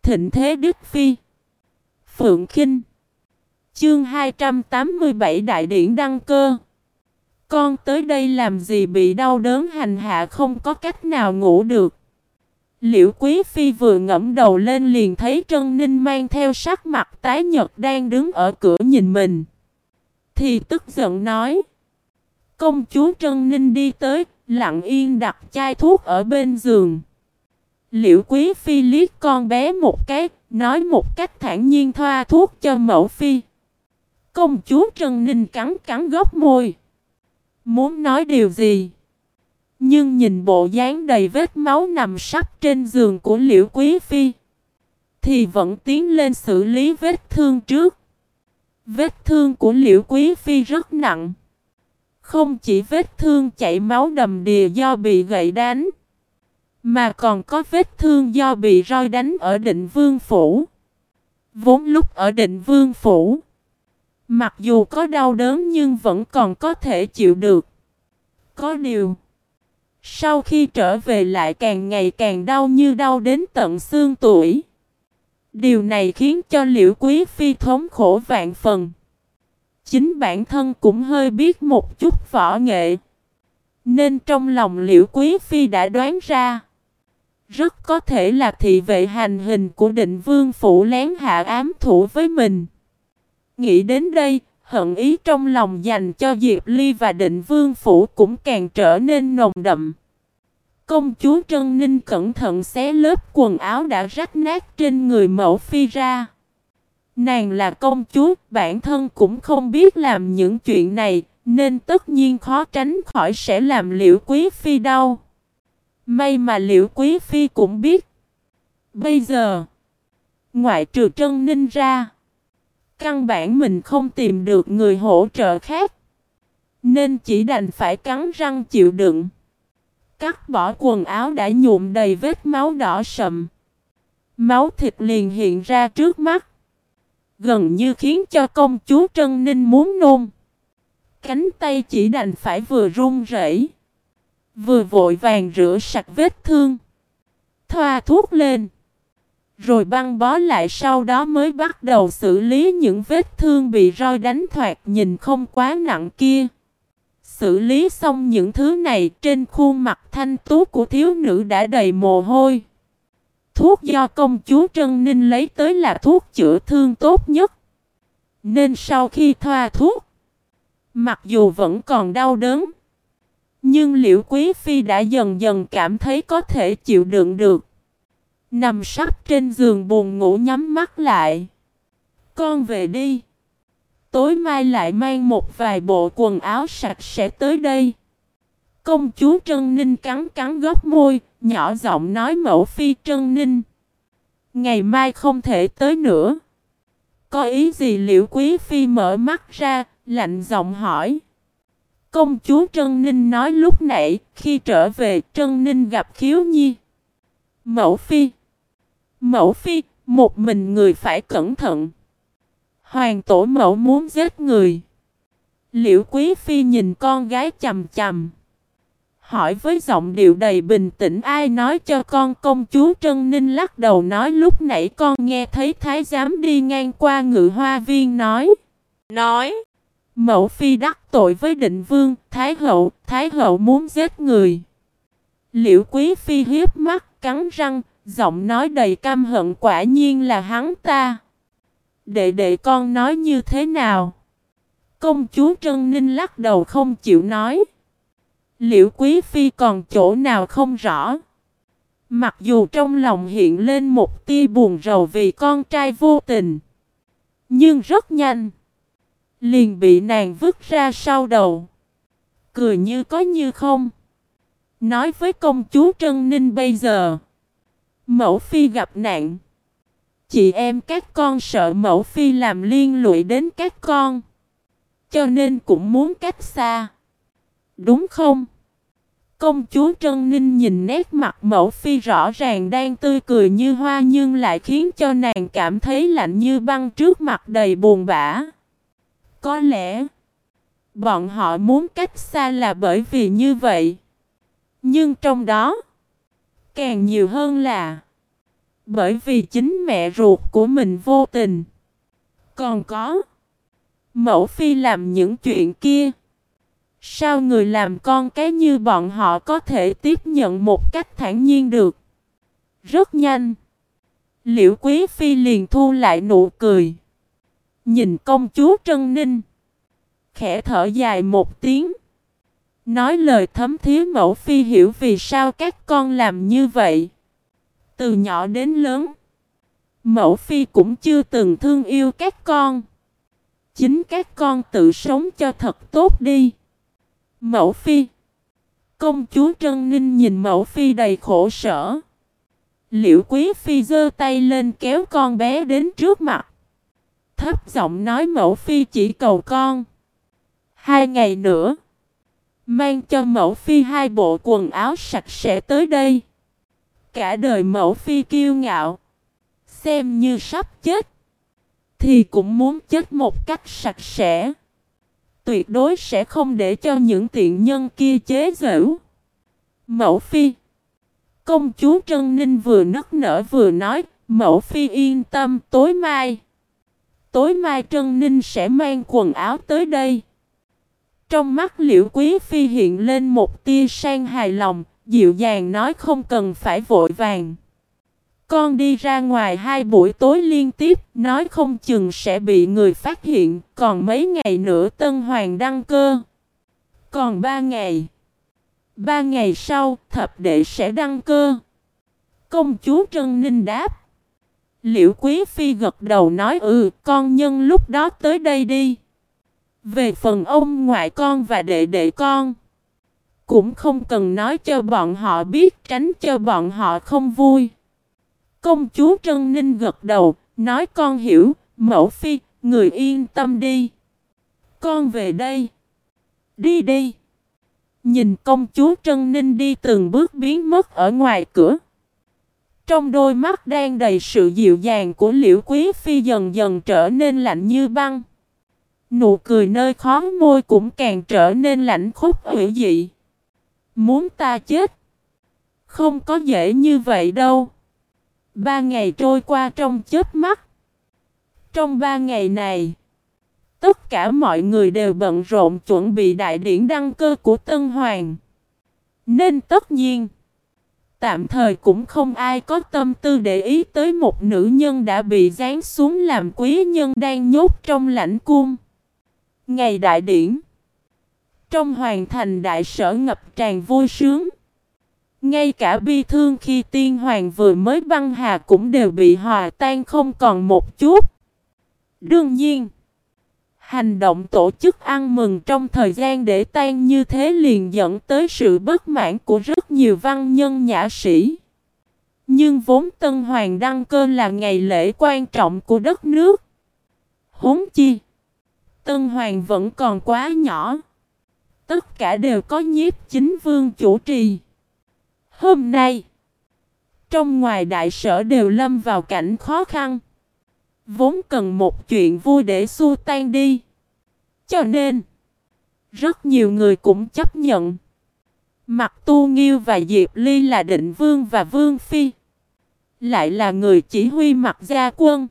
thịnh thế Đức Phi. Phượng Khinh. Chương 287 Đại điển đăng cơ. Con tới đây làm gì, bị đau đớn hành hạ không có cách nào ngủ được. Liễu Quý Phi vừa ngẫm đầu lên liền thấy Trân Ninh mang theo sắc mặt tái nhợt đang đứng ở cửa nhìn mình. Thì tức giận nói. Công chúa Trân Ninh đi tới, lặng yên đặt chai thuốc ở bên giường. Liễu Quý Phi liếc con bé một cái, nói một cách thản nhiên thoa thuốc cho mẫu phi. Công chúa Trân Ninh cắn cắn góc môi. Muốn nói điều gì? Nhưng nhìn bộ dáng đầy vết máu nằm sắp trên giường của Liễu Quý Phi thì vẫn tiến lên xử lý vết thương trước. Vết thương của Liễu Quý Phi rất nặng. Không chỉ vết thương chảy máu đầm đìa do bị gậy đánh, mà còn có vết thương do bị roi đánh ở Định Vương Phủ. Vốn lúc ở Định Vương Phủ, mặc dù có đau đớn nhưng vẫn còn có thể chịu được. Có điều, sau khi trở về lại càng ngày càng đau, như đau đến tận xương tủy. Điều này khiến cho Liễu Quý Phi thống khổ vạn phần. Chính bản thân cũng hơi biết một chút võ nghệ, nên trong lòng Liễu Quý Phi đã đoán ra, rất có thể là thị vệ hành hình của Định Vương Phủ lén hạ ám thủ với mình. Nghĩ đến đây, hận ý trong lòng dành cho Diệp Ly và Định Vương Phủ cũng càng trở nên nồng đậm. Công chúa Trân Ninh cẩn thận xé lớp quần áo đã rách nát trên người mẫu phi ra. Nàng là công chúa, bản thân cũng không biết làm những chuyện này, nên tất nhiên khó tránh khỏi sẽ làm Liễu Quý Phi đau. May mà Liễu Quý Phi cũng biết. Bây giờ, ngoại trừ Trân Ninh ra, căn bản mình không tìm được người hỗ trợ khác, nên chỉ đành phải cắn răng chịu đựng. Cắt bỏ quần áo đã nhuộm đầy vết máu đỏ sậm. Máu thịt liền hiện ra trước mắt, gần như khiến cho công chúa Trân Ninh muốn nôn. Cánh tay chỉ đành phải vừa run rẩy, vừa vội vàng rửa sạch vết thương, thoa thuốc lên, rồi băng bó lại, sau đó mới bắt đầu xử lý những vết thương bị roi đánh thoạt nhìn không quá nặng kia. Xử lý xong những thứ này, trên khuôn mặt thanh tú của thiếu nữ đã đầy mồ hôi. Thuốc do công chúa Trân Ninh lấy tới là thuốc chữa thương tốt nhất, nên sau khi thoa thuốc, mặc dù vẫn còn đau đớn, nhưng Liễu Quý Phi đã dần dần cảm thấy có thể chịu đựng được. Nằm sắp trên giường buồn ngủ nhắm mắt lại. Con về đi. Tối mai lại mang một vài bộ quần áo sạch sẽ tới đây. Công chúa Trân Ninh cắn cắn góc môi, nhỏ giọng nói mẫu phi Trân Ninh. Ngày mai không thể tới nữa. Có ý gì? Liễu Quý Phi mở mắt ra, lạnh giọng hỏi. Công chúa Trân Ninh nói lúc nãy, khi trở về Trân Ninh gặp Khiếu Nhi. Mẫu phi. Mẫu phi, một mình người phải cẩn thận. Hoàng tổ mẫu muốn giết người. Liễu Quý Phi nhìn con gái chằm chằm, hỏi với giọng điệu đầy bình tĩnh. Ai nói cho con? Công chúa Trân Ninh lắc đầu nói lúc nãy con nghe thấy thái giám đi ngang qua Ngự Hoa Viên nói. Mẫu phi đắc tội với Định Vương, Thái hậu muốn giết người. Liễu Quý Phi hiếp mắt, cắn răng, giọng nói đầy căm hận. Quả nhiên là hắn ta. Đệ con nói như thế nào? Công chúa Trân Ninh lắc đầu không chịu nói. Liễu Quý Phi còn chỗ nào không rõ. Mặc dù trong lòng hiện lên một tia buồn rầu vì con trai vô tình, nhưng rất nhanh liền bị nàng vứt ra sau đầu, cười như có như không. Nói với công chúa Trân Ninh bây giờ mẫu phi gặp nạn, chị em các con sợ mẫu phi làm liên lụy đến các con, cho nên cũng muốn cách xa, đúng không? Công chúa Trân Ninh nhìn nét mặt mẫu phi rõ ràng đang tươi cười như hoa, nhưng lại khiến cho nàng cảm thấy lạnh như băng, trước mặt đầy buồn bã. Có lẽ bọn họ muốn cách xa là bởi vì như vậy, nhưng trong đó càng nhiều hơn là Bởi vì chính mẹ ruột của mình vô tình. Còn có mẫu phi làm những chuyện kia. Sao người làm con cái như bọn họ có thể tiếp nhận một cách thản nhiên được? Rất nhanh, Liễu Quý Phi liền thu lại nụ cười. Nhìn công chúa Trân Ninh, khẽ thở dài một tiếng. Nói lời thấm thía, mẫu phi hiểu vì sao các con làm như vậy. Từ nhỏ đến lớn, mẫu phi cũng chưa từng thương yêu các con. Chính các con tự sống cho thật tốt đi. Mẫu phi. Công chúa Trân Ninh nhìn mẫu phi đầy khổ sở. Liễu Quý Phi giơ tay lên kéo con bé đến trước mặt. Thấp giọng nói, mẫu phi chỉ cầu con 2 ngày nữa mang cho mẫu phi 2 bộ quần áo sạch sẽ tới đây. Cả đời mẫu phi kiêu ngạo, xem như sắp chết, thì cũng muốn chết một cách sạch sẽ. Tuyệt đối sẽ không để cho những tiện nhân kia chế giễu. Mẫu phi. Công chúa Trân Ninh vừa nức nở vừa nói, mẫu phi yên tâm, tối mai Trân Ninh sẽ mang quần áo tới đây. Trong mắt Liễu Quý Phi hiện lên một tia sang hài lòng, dịu dàng nói, không cần phải vội vàng. Con đi ra ngoài 2 buổi tối liên tiếp, nói không chừng sẽ bị người phát hiện, còn mấy ngày nữa Tân Hoàng đăng cơ. Còn 3 ngày. 3 ngày sau, thập đệ sẽ đăng cơ. Công chúa Trân Ninh đáp. Liễu Quý Phi gật đầu nói, con nhân lúc đó tới đây đi. Về phần ông ngoại con và đệ đệ con, cũng không cần nói cho bọn họ biết, tránh cho bọn họ không vui. Công chúa Trân Ninh gật đầu, nói con hiểu, mẫu phi, người yên tâm đi. Con về đây. Đi đi. Nhìn công chúa Trân Ninh đi từng bước biến mất ở ngoài cửa. Trong đôi mắt đang đầy sự dịu dàng của Liễu Quý Phi dần dần trở nên lạnh như băng. Nụ cười nơi khóe môi cũng càng trở nên lạnh khốc hủy dị. Muốn ta chết? Không có dễ như vậy đâu. 3 ngày trôi qua trong chớp mắt. Trong 3 ngày này, tất cả mọi người đều bận rộn chuẩn bị đại điển đăng cơ của Tân Hoàng. Nên tất nhiên, tạm thời cũng không ai có tâm tư để ý tới một nữ nhân đã bị giáng xuống làm quý nhân đang nhốt trong lãnh cung. Ngày đại điển, trong hoàng thành đại sở ngập tràn vui sướng. Ngay cả bi thương khi tiên hoàng vừa mới băng hà cũng đều bị hòa tan không còn một chút. Đương nhiên, hành động tổ chức ăn mừng trong thời gian để tan như thế liền dẫn tới sự bất mãn của rất nhiều văn nhân nhã sĩ. Nhưng vốn Tân Hoàng đăng cơ là ngày lễ quan trọng của đất nước. Huống chi, Tân Hoàng vẫn còn quá nhỏ. Tất cả đều có Nhiếp Chính Vương chủ trì. Hôm nay, trong ngoài đại sở đều lâm vào cảnh khó khăn. Vốn cần một chuyện vui để xua tan đi. Cho nên, rất nhiều người cũng chấp nhận. Mặc Tu Nghiêu và Diệp Ly là định vương và vương phi, lại là người chỉ huy Mặc gia quân,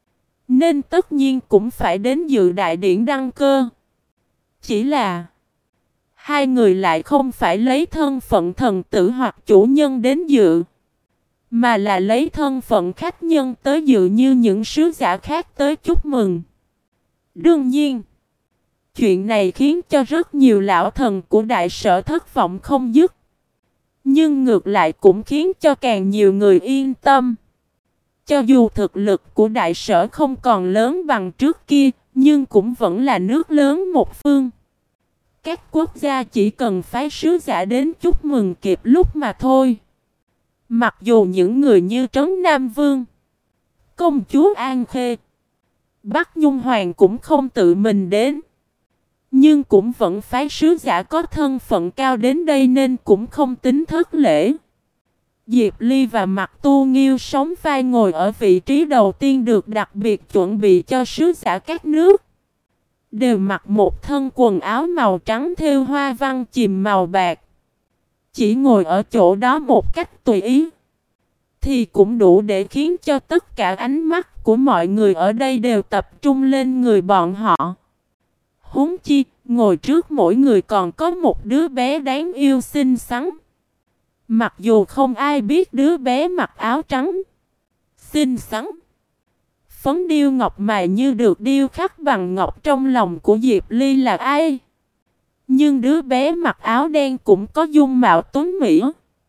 nên tất nhiên cũng phải đến dự đại điển đăng cơ. Chỉ là hai người lại không phải lấy thân phận thần tử hoặc chủ nhân đến dự, mà là lấy thân phận khách nhân tới dự như những sứ giả khác tới chúc mừng. Đương nhiên, chuyện này khiến cho rất nhiều lão thần của đại sở thất vọng không dứt. Nhưng ngược lại cũng khiến cho càng nhiều người yên tâm. Cho dù thực lực của đại sở không còn lớn bằng trước kia, nhưng cũng vẫn là nước lớn một phương. Các quốc gia chỉ cần phái sứ giả đến chúc mừng kịp lúc mà thôi. Mặc dù những người như Trấn Nam Vương, công chúa An Khê, Bắc Nhung Hoàng cũng không tự mình đến, nhưng cũng vẫn phái sứ giả có thân phận cao đến đây nên cũng không tính thất lễ. Diệp Ly và Mặc Tu Nghiêu sóng vai ngồi ở vị trí đầu tiên được đặc biệt chuẩn bị cho sứ giả các nước. Đều mặc một thân quần áo màu trắng thêu hoa văn chìm màu bạc. Chỉ ngồi ở chỗ đó một cách tùy ý. thì cũng đủ để khiến cho tất cả ánh mắt của mọi người ở đây đều tập trung lên người bọn họ. Huống chi, ngồi trước mỗi người còn có một đứa bé đáng yêu xinh xắn. Mặc dù không ai biết đứa bé mặc áo trắng, xinh xắn, phấn điêu ngọc mài như được điêu khắc bằng ngọc trong lòng của Diệp Ly là ai. Nhưng đứa bé mặc áo đen cũng có dung mạo tuấn mỹ.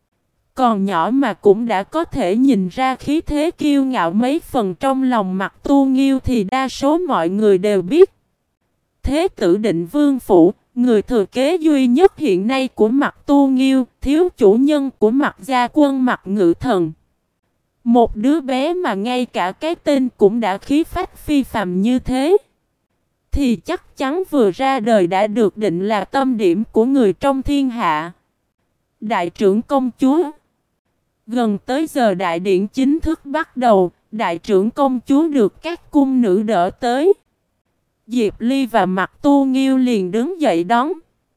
Còn nhỏ mà cũng đã có thể nhìn ra khí thế kiêu ngạo mấy phần trong lòng Mặc Tu Nghiêu thì đa số mọi người đều biết. Thế tử Định Vương Phủ, người thừa kế duy nhất hiện nay của Mặc Tu Nghiêu, thiếu chủ nhân của Mặc gia quân Mặc Ngự Thần. Một đứa bé mà ngay cả cái tên cũng đã khí phách phi phàm như thế, thì chắc chắn vừa ra đời đã được định là tâm điểm của người trong thiên hạ. Đại trưởng công chúa. Gần tới giờ đại điện chính thức bắt đầu, đại trưởng công chúa được các cung nữ đỡ tới. Diệp Ly và Mặc Tu Nghiêu liền đứng dậy đón.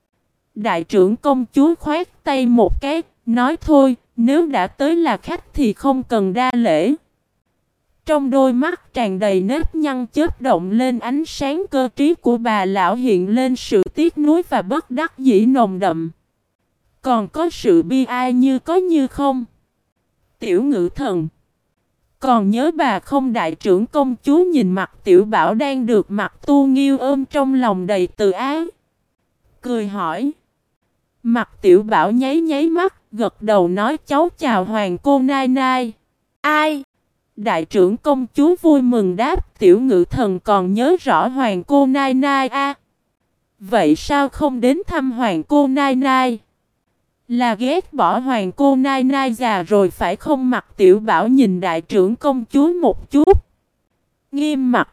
Đại trưởng công chúa khoát tay một cái, nói thôi, nếu đã tới là khách thì không cần đa lễ. Trong đôi mắt tràn đầy nếp nhăn chớp động lên ánh sáng cơ trí của bà lão hiện lên sự tiếc nuối và bất đắc dĩ nồng đậm. Còn có sự bi ai như có như không. Tiểu Ngự Thần, còn nhớ bà không? Đại trưởng công chúa nhìn mặt Tiểu Bảo đang được Mặc Tu Nghiêu ôm trong lòng đầy từ ái, cười hỏi. Mặt Tiểu Bảo nháy nháy mắt, gật đầu nói cháu chào hoàng cô nai nai. Ai? Đại trưởng công chúa vui mừng đáp, Tiểu Ngự Thần còn nhớ rõ hoàng cô nai nai a. Vậy sao không đến thăm hoàng cô nai nai? Là ghét bỏ hoàng cô nai nai già rồi phải không? Mặc Tiểu Bảo nhìn đại trưởng công chúa một chút, nghiêm mặt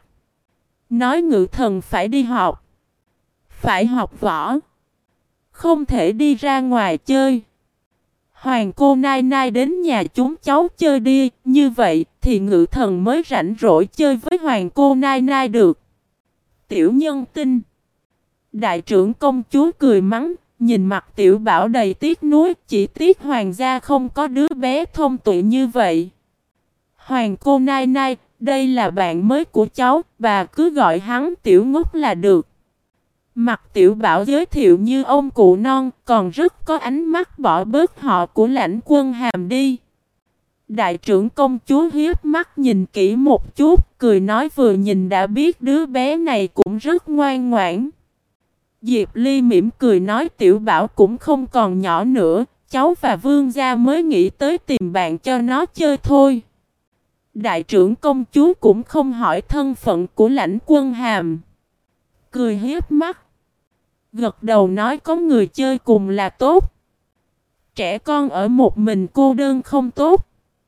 nói Ngự Thần phải đi học, phải học võ, không thể đi ra ngoài chơi. Hoàng cô nai nai đến nhà chúng cháu chơi đi, như vậy thì Ngự Thần mới rảnh rỗi chơi với hoàng cô nai nai được. Tiểu nhân tinh. Đại trưởng công chúa cười mắng, nhìn mặt Tiểu Bảo đầy tiếc nuối, chỉ tiếc hoàng gia không có đứa bé thông tuệ như vậy. Hoàng cô nai nai, đây là bạn mới của cháu, bà cứ gọi hắn Tiểu Ngốc là được. Mặt Tiểu Bảo giới thiệu như ông cụ non, còn rất có ánh mắt, bỏ bớt họ của Lãnh Quân Hàm đi. Đại trưởng công chúa hiếp mắt nhìn kỹ một chút, cười nói vừa nhìn đã biết đứa bé này cũng rất ngoan ngoãn. Diệp Ly mỉm cười nói Tiểu Bảo cũng không còn nhỏ nữa, cháu và vương gia mới nghĩ tới tìm bạn cho nó chơi thôi. Đại trưởng công chúa cũng không hỏi thân phận của Lãnh Quân Hàm, cười hiếp mắt, gật đầu nói có người chơi cùng là tốt. Trẻ con ở một mình cô đơn không tốt.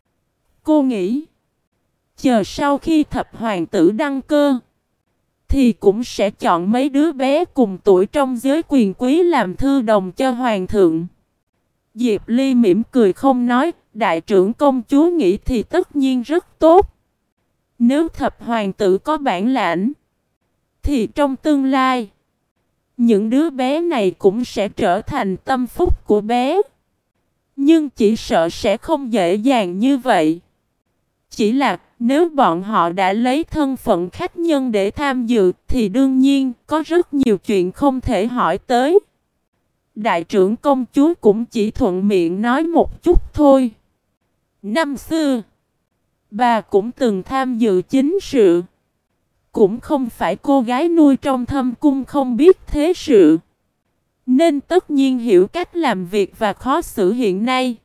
Cô nghĩ, chờ sau khi thập hoàng tử đăng cơ, thì cũng sẽ chọn mấy đứa bé cùng tuổi trong giới quyền quý làm thư đồng cho hoàng thượng. Diệp Ly mỉm cười không nói, đại trưởng công chúa nghĩ thì tất nhiên rất tốt. Nếu thập hoàng tử có bản lãnh, thì trong tương lai, những đứa bé này cũng sẽ trở thành tâm phúc của bé. Nhưng chỉ sợ sẽ không dễ dàng như vậy. Chỉ là nếu bọn họ đã lấy thân phận khách nhân để tham dự thì đương nhiên có rất nhiều chuyện không thể hỏi tới. Đại trưởng công chúa cũng chỉ thuận miệng nói một chút thôi. Năm xưa, bà cũng từng tham dự chính sự. Cũng không phải cô gái nuôi trong thâm cung không biết thế sự, nên tất nhiên hiểu cách làm việc và khó xử hiện nay.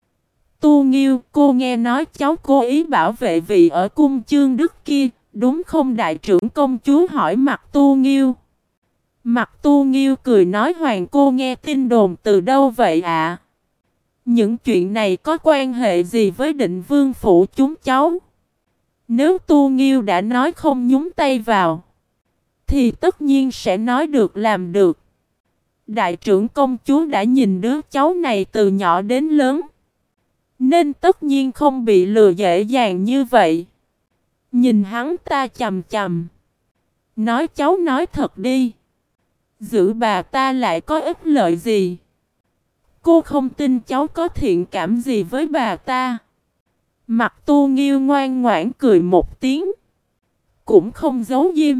Tu Nghiêu, cô nghe nói cháu cố ý bảo vệ vị ở cung Chương Đức kia, đúng không? Đại trưởng công chúa hỏi Mặc Tu Nghiêu. Mặc Tu Nghiêu cười nói hoàng cô nghe tin đồn từ đâu vậy ạ? Những chuyện này có quan hệ gì với Định Vương phủ chúng cháu? Nếu Tu Nghiêu đã nói không nhúng tay vào, thì tất nhiên sẽ nói được làm được. Đại trưởng công chúa đã nhìn đứa cháu này từ nhỏ đến lớn, nên tất nhiên không bị lừa dễ dàng như vậy. Nhìn hắn ta chằm chằm, nói cháu nói thật đi, giữ bà ta lại có ích lợi gì? Cô không tin cháu có thiện cảm gì với bà ta. Mặt Tu Nghiêu ngoan ngoãn cười một tiếng, cũng không giấu diêm.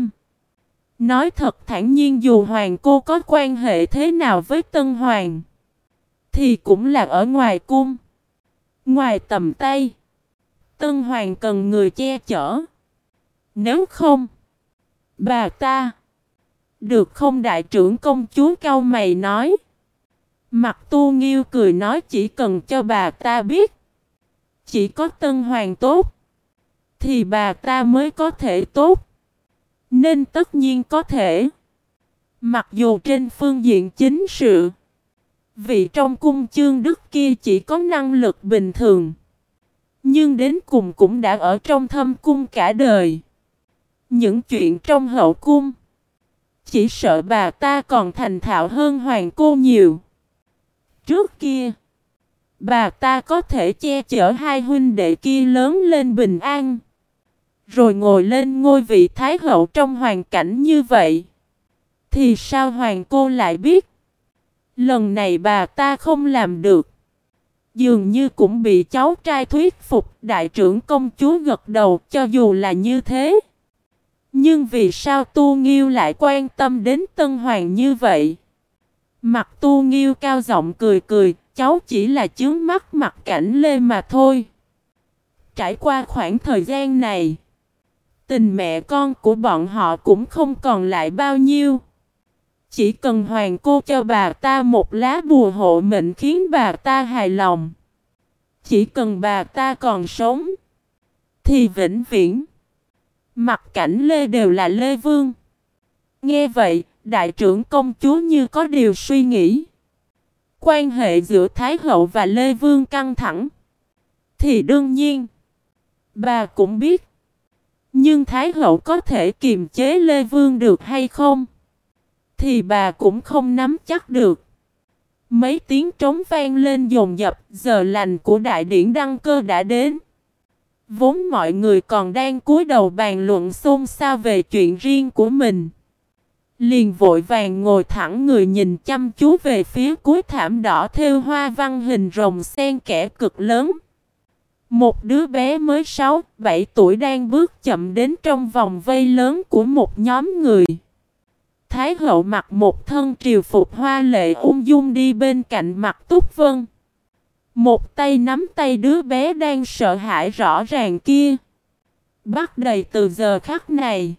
Nói thật thản nhiên, dù hoàng cô có quan hệ thế nào với Tân Hoàng, thì cũng là ở ngoài cung, ngoài tầm tay. Tân Hoàng cần người che chở. Nếu không, bà ta... Được không? Đại trưởng công chúa cau mày nói. Mặt Tu Nghiêu cười nói, chỉ cần cho bà ta biết, chỉ có Tân Hoàng tốt, thì bà ta mới có thể tốt. Nên tất nhiên có thể. Mặc dù trên phương diện chính sự, vị trong cung Chương Đức kia chỉ có năng lực bình thường, nhưng đến cùng cũng đã ở trong thâm cung cả đời. Những chuyện trong hậu cung, chỉ sợ bà ta còn thành thạo hơn hoàng cô nhiều. Trước kia, bà ta có thể che chở hai huynh đệ kia lớn lên bình an, rồi ngồi lên ngôi vị thái hậu trong hoàn cảnh như vậy. Thì sao hoàng cô lại biết? Lần này bà ta không làm được. Dường như cũng bị cháu trai thuyết phục. Đại trưởng công chúa gật đầu. Cho dù là như thế, nhưng vì sao Tu Nghiêu lại quan tâm đến Tân Hoàng như vậy? Mặt Tu Nghiêu cao giọng cười cười. Cháu chỉ là chướng mắt Mặt Cảnh Lê mà thôi. Trải qua khoảng thời gian này, tình mẹ con của bọn họ cũng không còn lại bao nhiêu. Chỉ cần hoàng cô cho bà ta một lá bùa hộ mệnh khiến bà ta hài lòng. Chỉ cần bà ta còn sống, thì vĩnh viễn Mặt Cảnh Lê đều là Lê Vương. Nghe vậy, đại trưởng công chúa như có điều suy nghĩ. Quan hệ giữa Thái hậu và Lê Vương căng thẳng, thì đương nhiên bà cũng biết. Nhưng Thái hậu có thể kiềm chế Lê Vương được hay không, thì bà cũng không nắm chắc được. Mấy tiếng trống vang lên dồn dập. Giờ lành của đại điển đăng cơ đã đến. Vốn mọi người còn đang cúi đầu bàn luận xôn xao về chuyện riêng của mình, liền vội vàng ngồi thẳng người nhìn chăm chú về phía cuối thảm đỏ thêu hoa văn hình rồng xen kẽ cực lớn. Một đứa bé mới 6-7 tuổi đang bước chậm đến trong vòng vây lớn của một nhóm người. Thái hậu mặc một thân triều phục hoa lệ ung dung đi bên cạnh Mặt Túc Vân. Một tay nắm tay đứa bé đang sợ hãi rõ ràng kia. Bắt đầy từ giờ khắc này,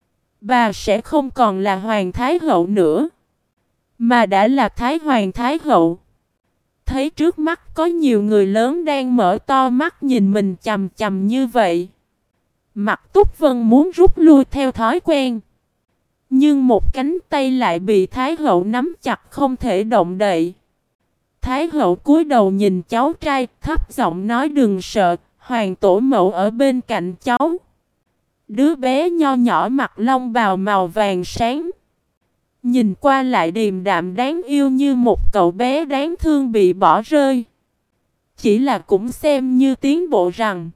bà sẽ không còn là Hoàng Thái hậu nữa, mà đã là Thái Hoàng Thái hậu. Thấy trước mắt có nhiều người lớn đang mở to mắt nhìn mình chằm chằm như vậy, Mặt Túc Vân muốn rút lui theo thói quen. Nhưng một cánh tay lại bị Thái hậu nắm chặt không thể động đậy. Thái hậu cúi đầu nhìn cháu trai, thấp giọng nói, đừng sợ, hoàng tổ mẫu ở bên cạnh cháu. Đứa bé nho nhỏ mặc long bào màu vàng sáng, nhìn qua lại điềm đạm đáng yêu như một cậu bé đáng thương bị bỏ rơi. Chỉ là cũng xem như tiến bộ rằng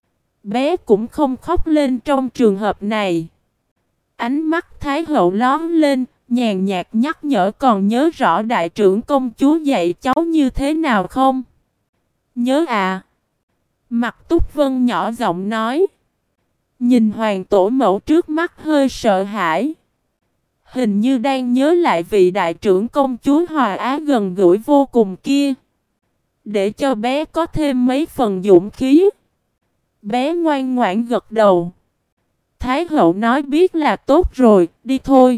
bé cũng không khóc lên trong trường hợp này. Ánh mắt Thái hậu lóm lên, nhàn nhạt nhắc nhở, còn nhớ rõ đại trưởng công chúa dạy cháu như thế nào không? Nhớ à? Mặt Túc Vân nhỏ giọng nói. Nhìn hoàng tổ mẫu trước mắt hơi sợ hãi. Hình như đang nhớ lại vị đại trưởng công chúa Hòa Á gần gũi vô cùng kia. Để cho bé có thêm mấy phần dũng khí. Bé ngoan ngoãn gật đầu. Thái hậu nói biết là tốt rồi, đi thôi.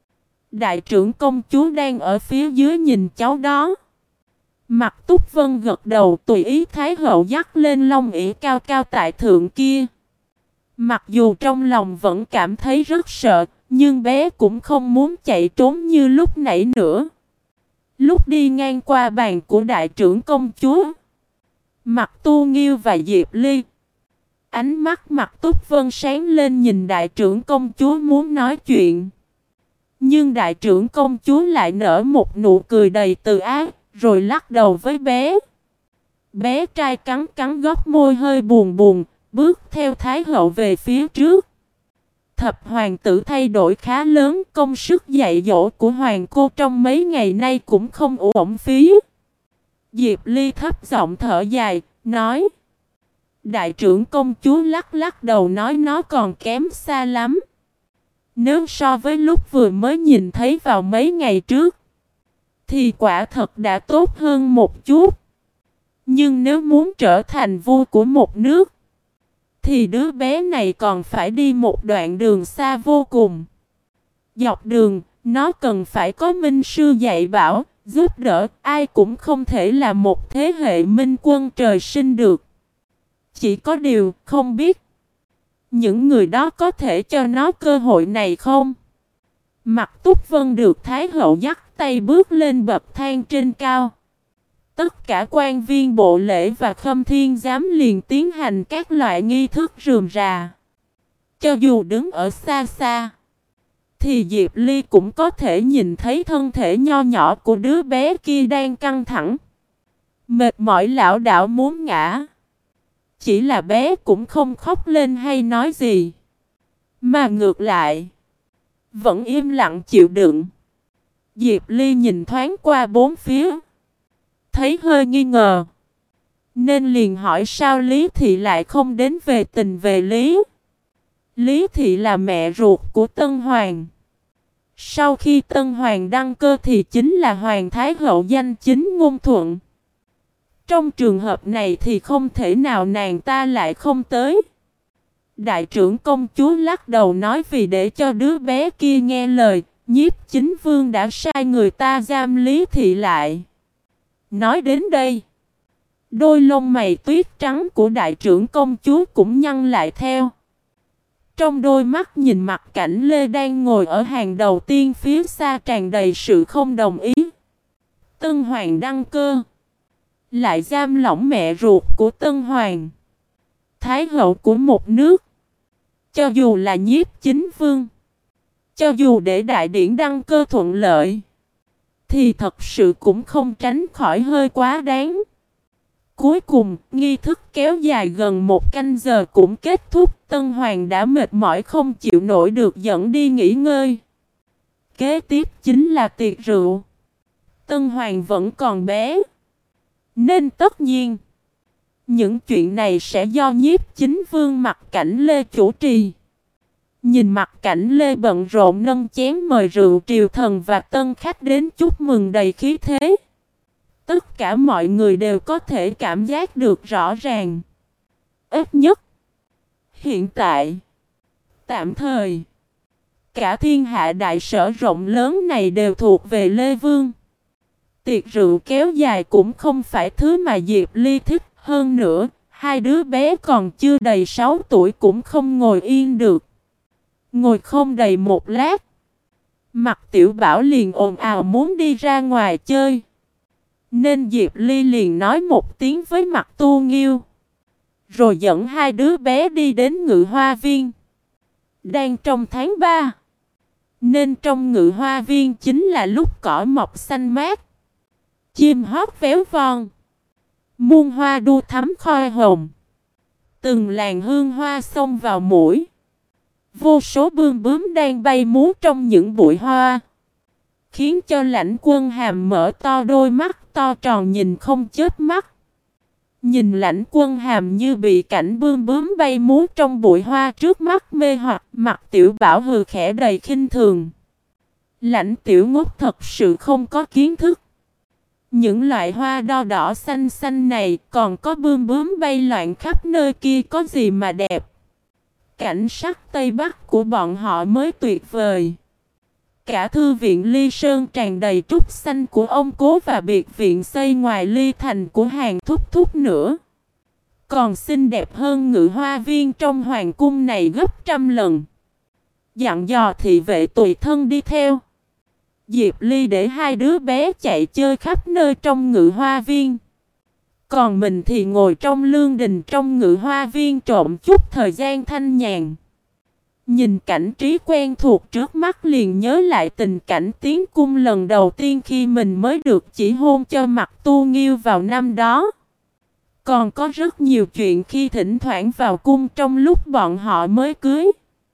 Đại trưởng công chúa đang ở phía dưới nhìn cháu đó. Mặt Túc Vân gật đầu, tùy ý Thái hậu dắt lên long ỷ cao cao tại thượng kia. Mặc dù trong lòng vẫn cảm thấy rất sợ, nhưng bé cũng không muốn chạy trốn như lúc nãy nữa. Lúc đi ngang qua bàn của đại trưởng công chúa, Mặt Tu Nghiêu và Diệp Ly, ánh mắt Mặt Túc Vân sáng lên nhìn đại trưởng công chúa muốn nói chuyện. Nhưng đại trưởng công chúa lại nở một nụ cười đầy từ ái, rồi lắc đầu với bé. Bé trai cắn cắn góc môi hơi buồn buồn, bước theo Thái hậu về phía trước. Thập hoàng tử thay đổi khá lớn, công sức dạy dỗ của hoàng cô trong mấy ngày nay cũng không uổng phí. Diệp Ly thấp giọng thở dài, nói. Đại trưởng công chúa lắc lắc đầu nói nó còn kém xa lắm. Nếu so với lúc vừa mới nhìn thấy vào mấy ngày trước, thì quả thật đã tốt hơn một chút. Nhưng nếu muốn trở thành vua của một nước, thì đứa bé này còn phải đi một đoạn đường xa vô cùng. Dọc đường, nó cần phải có minh sư dạy bảo, giúp đỡ, ai cũng không thể là một thế hệ minh quân trời sinh được. Chỉ có điều, không biết những người đó có thể cho nó cơ hội này không? Mặt Túc Vân được Thái hậu dắt tay bước lên bậc thang trên cao. Tất cả quan viên bộ lễ và Khâm Thiên giám liền tiến hành các loại nghi thức rườm rà. Cho dù đứng ở xa xa, thì Diệp Ly cũng có thể nhìn thấy thân thể nho nhỏ của đứa bé kia đang căng thẳng, mệt mỏi lảo đảo muốn ngã. Chỉ là bé cũng không khóc lên hay nói gì, mà ngược lại vẫn im lặng chịu đựng. Diệp Ly nhìn thoáng qua bốn phía, thấy hơi nghi ngờ, nên liền hỏi sao Lý Thị lại không đến về tình về lý. Lý Thị là mẹ ruột của Tân Hoàng. Sau khi Tân Hoàng đăng cơ thì chính là Hoàng Thái hậu danh chính ngôn thuận. Trong trường hợp này thì không thể nào nàng ta lại không tới. Đại trưởng công chúa lắc đầu nói vì để cho đứa bé kia nghe lời, Nhiếp Chính Vương đã sai người ta giam Lý Thị lại. Nói đến đây, đôi lông mày tuyết trắng của đại trưởng công chúa cũng nhăn lại theo. Trong đôi mắt nhìn mặt Cảnh Lê đang ngồi ở hàng đầu tiên phía xa tràn đầy sự không đồng ý. Tân Hoàng đăng cơ, lại giam lỏng mẹ ruột của Tân Hoàng, Thái hậu của một nước. Cho dù là Nhiếp Chính Vương, cho dù để đại điển đăng cơ thuận lợi, thì thật sự cũng không tránh khỏi hơi quá đáng. Cuối cùng, nghi thức kéo dài gần 1 canh giờ cũng kết thúc. Tân Hoàng đã mệt mỏi không chịu nổi được dẫn đi nghỉ ngơi. Kế tiếp chính là tiệc rượu. Tân Hoàng vẫn còn bé, nên tất nhiên những chuyện này sẽ do Nhiếp Chính Vương Mặt Cảnh Lê chủ trì. Nhìn Mặt Cảnh Lê bận rộn nâng chén mời rượu triều thần và tân khách đến chúc mừng đầy khí thế, tất cả mọi người đều có thể cảm giác được rõ ràng. Ít nhất hiện tại, tạm thời, cả thiên hạ đại sở rộng lớn này đều thuộc về Lê Vương. Tiệc rượu kéo dài cũng không phải thứ mà Diệp Ly thích. Hơn nữa, hai đứa bé còn chưa đầy 6 tuổi cũng không ngồi yên được. Ngồi không đầy một lát, Mặt Tiểu Bảo liền ồn ào muốn đi ra ngoài chơi. Nên Diệp Ly liền nói một tiếng với Mặt Tu Nghiêu, rồi dẫn hai đứa bé đi đến Ngự Hoa Viên. Đang trong tháng 3, nên trong Ngự Hoa Viên chính là lúc cỏ mọc xanh mát, chim hót véo von, muôn hoa đua thắm khoi hồng. Từng làn hương hoa xông vào mũi. Vô số bươm bướm đang bay múa trong những bụi hoa, khiến cho Lãnh Quân Hàm mở to đôi mắt to tròn nhìn không chớp mắt. Nhìn Lãnh Quân Hàm như bị cảnh bươm bướm bay múa trong bụi hoa trước mắt mê hoặc. Mặt Tiểu Bảo hừ khẽ đầy khinh thường. Lãnh Tiểu Ngốc thật sự không có kiến thức. Những loại hoa đo đỏ xanh xanh này, còn có bươm bướm bay loạn khắp nơi kia có gì mà đẹp. Cảnh sắc Tây Bắc của bọn họ mới tuyệt vời. Cả thư viện Ly Sơn tràn đầy trúc xanh của ông Cố và biệt viện xây ngoài Ly Thành của hàng Thúc Thúc nữa, còn xinh đẹp hơn Ngự Hoa Viên trong hoàng cung này gấp trăm lần. Dặn dò thị vệ tùy thân đi theo. Diệp Ly để hai đứa bé chạy chơi khắp nơi trong Ngự Hoa Viên, còn mình thì ngồi trong lương đình trong Ngự Hoa Viên trộm chút thời gian thanh nhàn. Nhìn cảnh trí quen thuộc trước mắt liền nhớ lại tình cảnh tiến cung lần đầu tiên khi mình mới được chỉ hôn cho Mặt Tu Nghiêu vào năm đó. Còn có rất nhiều chuyện khi thỉnh thoảng vào cung trong lúc bọn họ mới cưới.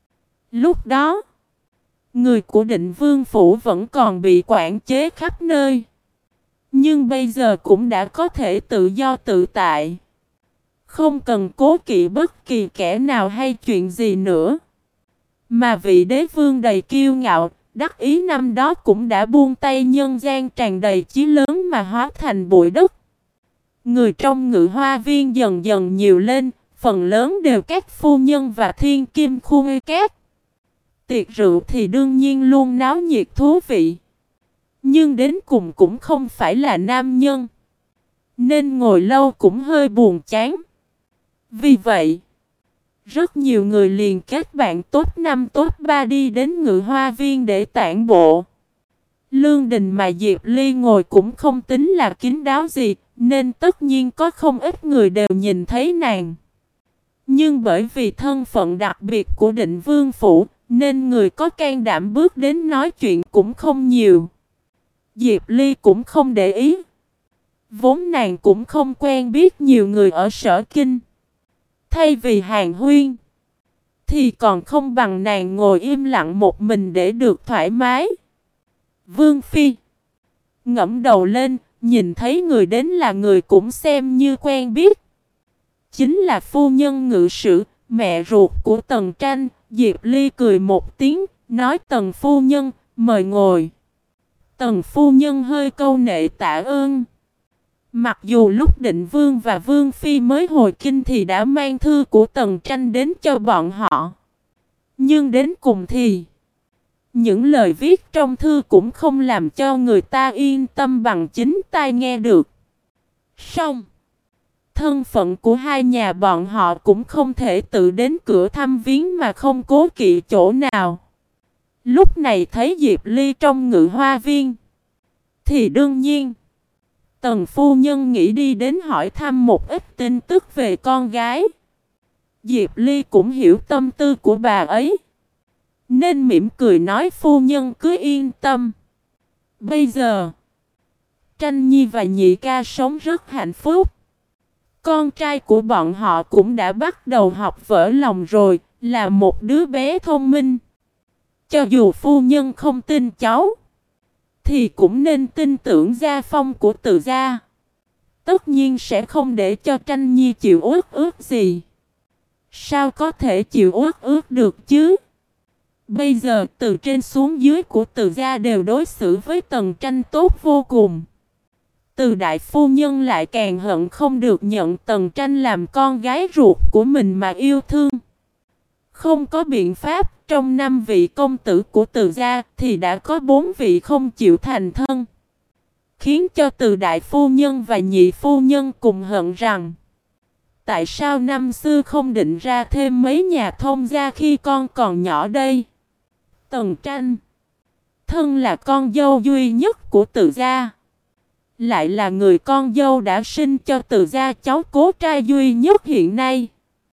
Lúc đó, người của Định Vương Phủ vẫn còn bị quản chế khắp nơi. Nhưng bây giờ cũng đã có thể tự do tự tại. Không cần cố kỵ bất kỳ kẻ nào hay chuyện gì nữa. Mà vị đế vương đầy kiêu ngạo, đắc ý năm đó cũng đã buông tay nhân gian tràn đầy chí lớn mà hóa thành bụi đất. Người trong Ngự Hoa Viên dần dần nhiều lên, phần lớn đều các phu nhân và thiên kim khuê các. Tiệc rượu thì đương nhiên luôn náo nhiệt thú vị. Nhưng đến cùng cũng không phải là nam nhân, nên ngồi lâu cũng hơi buồn chán. Vì vậy, rất nhiều người liền kết bạn top 5 top 3 đi đến Ngự Hoa Viên để tản bộ. Lương đình mà Diệp Ly ngồi cũng không tính là kín đáo gì, nên tất nhiên có không ít người đều nhìn thấy nàng. Nhưng bởi vì thân phận đặc biệt của Định Vương Phủ, nên người có can đảm bước đến nói chuyện cũng không nhiều. Diệp Ly cũng không để ý. Vốn nàng cũng không quen biết nhiều người ở Sở Kinh. Thay vì hàn huyên, thì còn không bằng nàng ngồi im lặng một mình để được thoải mái. Vương Phi ngẫm đầu lên, nhìn thấy người đến là người cũng xem như quen biết. Chính là phu nhân Ngự Sử, mẹ ruột của Tần Tranh. Diệp Ly cười một tiếng, nói Tần phu nhân, mời ngồi. Tần phu nhân hơi câu nệ tạ ơn. Mặc dù lúc Định Vương và Vương Phi mới hồi kinh thì đã mang thư của Tần Tranh đến cho bọn họ. Nhưng đến cùng thì những lời viết trong thư cũng không làm cho người ta yên tâm bằng chính tai nghe được. Song thân phận của hai nhà bọn họ cũng không thể tự đến cửa thăm viếng mà không cố kỵ chỗ nào. Lúc này thấy Diệp Ly trong Ngự Hoa Viên, thì đương nhiên Tần phu nhân nghĩ đi đến hỏi thăm một ít tin tức về con gái. Diệp Ly cũng hiểu tâm tư của bà ấy, nên mỉm cười nói phu nhân cứ yên tâm. Bây giờ Tranh Nhi và Nhị ca sống rất hạnh phúc. Con trai của bọn họ cũng đã bắt đầu học vỡ lòng rồi, là một đứa bé thông minh. Cho dù phu nhân không tin cháu, thì cũng nên tin tưởng gia phong của Từ gia. Tất nhiên sẽ không để cho Tranh Nhi chịu uất ước gì. Sao có thể chịu uất ước được chứ? Bây giờ từ trên xuống dưới của Từ gia đều đối xử với Tần Tranh tốt vô cùng. Từ đại phu nhân lại càng hận không được nhận Tần Tranh làm con gái ruột của mình mà yêu thương. Không có biện pháp, trong 5 vị công tử của Từ gia thì đã có 4 vị không chịu thành thân. Khiến cho Từ đại phu nhân và nhị phu nhân cùng hận rằng tại sao năm xưa không định ra thêm mấy nhà thông gia khi con còn nhỏ đây. Tần Tranh thân là con dâu duy nhất của Từ gia, lại là người con dâu đã sinh cho Từ gia cháu cố trai duy nhất hiện nay.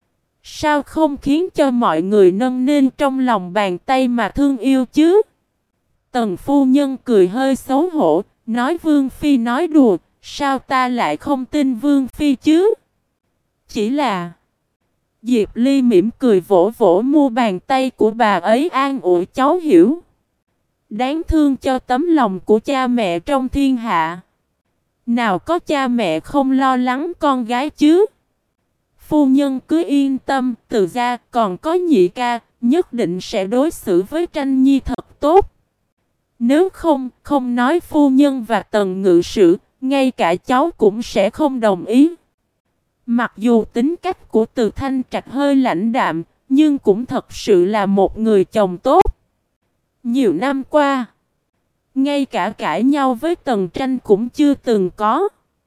Sao không khiến cho mọi người nâng niu trong lòng bàn tay mà thương yêu chứ? Tần phu nhân cười hơi xấu hổ, nói Vương Phi nói đùa, sao ta lại không tin Vương Phi chứ? Chỉ là Diệp Ly mỉm cười vỗ vỗ mu bàn tay của bà ấy an ủi cháu hiểu. Đáng thương cho tấm lòng của cha mẹ trong thiên hạ. Nào có cha mẹ không lo lắng con gái chứ? Phu nhân cứ yên tâm, Từ gia còn có Nhị ca, nhất định sẽ đối xử với Tranh Nhi thật tốt. Nếu không nói phu nhân và Tần ngự sử, ngay cả cháu cũng sẽ không đồng ý. Mặc dù tính cách của Từ Thanh Trạch hơi lãnh đạm, nhưng cũng thật sự là một người chồng tốt. Nhiều năm qua, ngay cả cãi nhau với Tần Tranh cũng chưa từng có.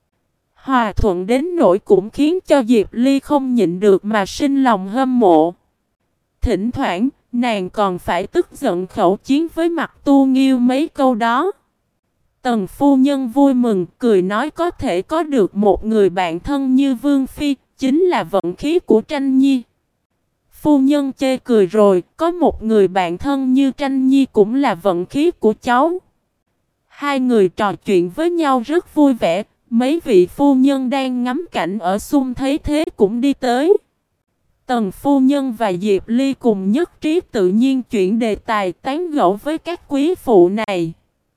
Hòa thuận đến nỗi cũng khiến cho Diệp Ly không nhịn được mà sinh lòng hâm mộ. Thỉnh thoảng, nàng còn phải tức giận khẩu chiến với Mặc Tu Nghiêu mấy câu đó. Tần phu nhân vui mừng, cười nói có thể có được một người bạn thân như Vương Phi, chính là vận khí của Tranh Nhi. Phu nhân chê cười rồi, có một người bạn thân như Tranh Nhi cũng là vận khí của cháu. Hai người trò chuyện với nhau rất vui vẻ, mấy vị phu nhân đang ngắm cảnh ở xung thấy thế cũng đi tới. Tần phu nhân và Diệp Ly cùng nhất trí tự nhiên chuyển đề tài tán gẫu với các quý phụ này.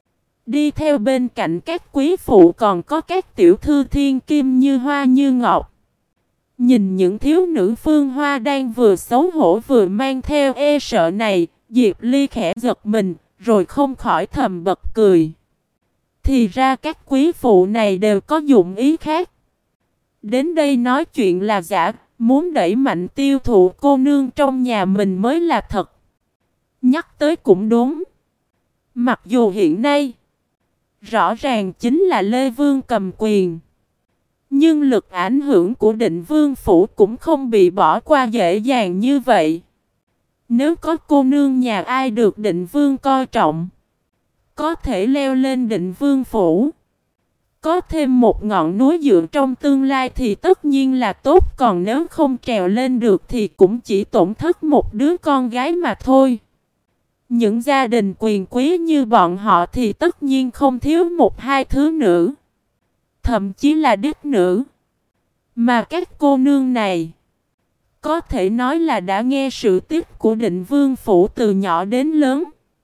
Đi theo bên cạnh các quý phụ còn có các tiểu thư thiên kim như hoa như ngọc. Nhìn những thiếu nữ phương hoa đang vừa xấu hổ vừa mang theo e sợ này, Diệp Ly khẽ giật mình, rồi không khỏi thầm bật cười. Thì ra các quý phụ này đều có dụng ý khác. Đến đây nói chuyện là giả, muốn đẩy mạnh tiêu thụ cô nương trong nhà mình mới là thật. Nhắc tới cũng đúng. Mặc dù hiện nay, rõ ràng chính là Lê Vương cầm quyền. Nhưng lực ảnh hưởng của Định Vương Phủ cũng không bị bỏ qua dễ dàng như vậy. Nếu có cô nương nhà ai được Định Vương coi trọng, có thể leo lên Định Vương Phủ, có thêm một ngọn núi dựa trong tương lai thì tất nhiên là tốt. Còn nếu không trèo lên được thì cũng chỉ tổn thất một đứa con gái mà thôi. Những gia đình quyền quý như bọn họ thì tất nhiên không thiếu một hai thứ nữ, thậm chí là đích nữ. Mà các cô nương này, có thể nói là đã nghe sự tích của Định Vương Phủ từ nhỏ đến lớn,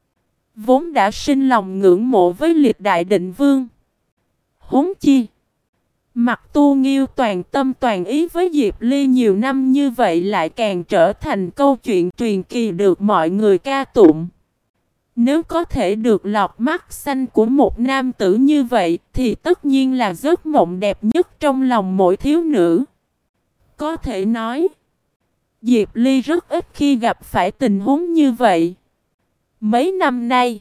vốn đã sinh lòng ngưỡng mộ với lịch đại Định Vương. Huống chi, Mặc Tu Nghiêu toàn tâm toàn ý với Diệp Ly nhiều năm như vậy lại càng trở thành câu chuyện truyền kỳ được mọi người ca tụng. Nếu có thể được lọt mắt xanh của một nam tử như vậy thì tất nhiên là giấc mộng đẹp nhất trong lòng mỗi thiếu nữ. Có thể nói, Diệp Ly rất ít khi gặp phải tình huống như vậy. Mấy năm nay,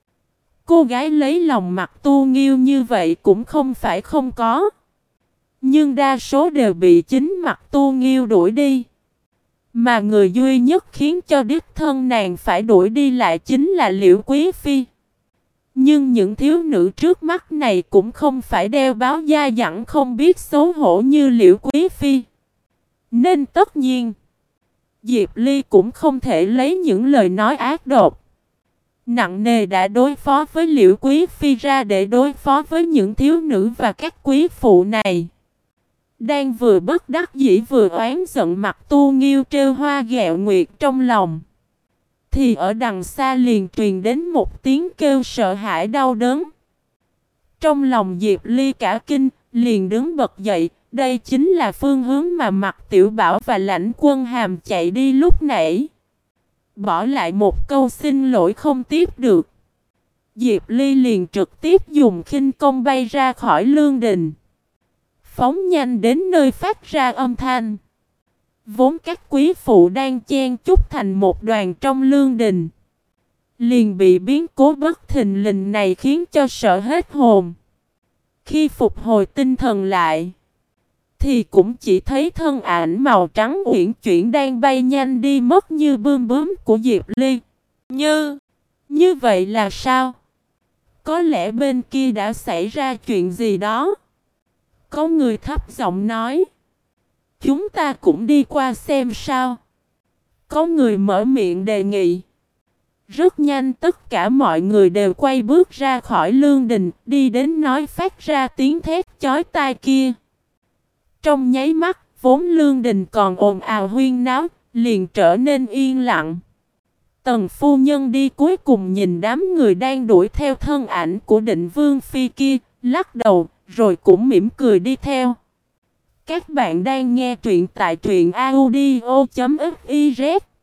cô gái lấy lòng Mặc Tu Nghiêu như vậy cũng không phải không có. Nhưng đa số đều bị chính Mặc Tu Nghiêu đuổi đi. Mà người duy nhất khiến cho đích thân nàng phải đuổi đi lại chính là Liễu Quý Phi. Nhưng những thiếu nữ trước mắt này cũng không phải đeo báo da dẳng không biết xấu hổ như Liễu Quý Phi. Nên tất nhiên, Diệp Ly cũng không thể lấy những lời nói ác độc, nặng nề đã đối phó với Liễu Quý Phi ra để đối phó với những thiếu nữ và các quý phụ này. Đang vừa bất đắc dĩ vừa oán giận Mặc Tu Nghiêu trêu hoa ghẹo nguyệt trong lòng, thì ở đằng xa liền truyền đến một tiếng kêu sợ hãi đau đớn. Trong lòng Diệp Ly cả kinh, liền đứng bật dậy. Đây chính là phương hướng mà Mặc Tiểu Bảo và Lãnh Quân Hàm chạy đi lúc nãy. Bỏ lại một câu xin lỗi không tiếp được, Diệp Ly liền trực tiếp dùng khinh công bay ra khỏi lương đình, phóng nhanh đến nơi phát ra âm thanh. Vốn các quý phụ đang chen chúc thành một đoàn trong lương đình, liền bị biến cố bất thình lình này khiến cho sợ hết hồn. Khi phục hồi tinh thần lại, thì cũng chỉ thấy thân ảnh màu trắng uyển chuyển đang bay nhanh đi mất như bướm bướm của Diệp Ly. Như vậy là sao? Có lẽ bên kia đã xảy ra chuyện gì đó. Có người thấp giọng nói, chúng ta cũng đi qua xem sao. Có người mở miệng đề nghị. Rất nhanh tất cả mọi người đều quay bước ra khỏi lương đình, đi đến nói phát ra tiếng thét chói tai kia. Trong nháy mắt, vốn lương đình còn ồn ào huyên náo, liền trở nên yên lặng. Tần phu nhân đi cuối cùng nhìn đám người đang đuổi theo thân ảnh của Định Vương Phi kia, lắc đầu, rồi cũng mỉm cười đi theo. Các bạn đang nghe truyện tại truyện audio.fiz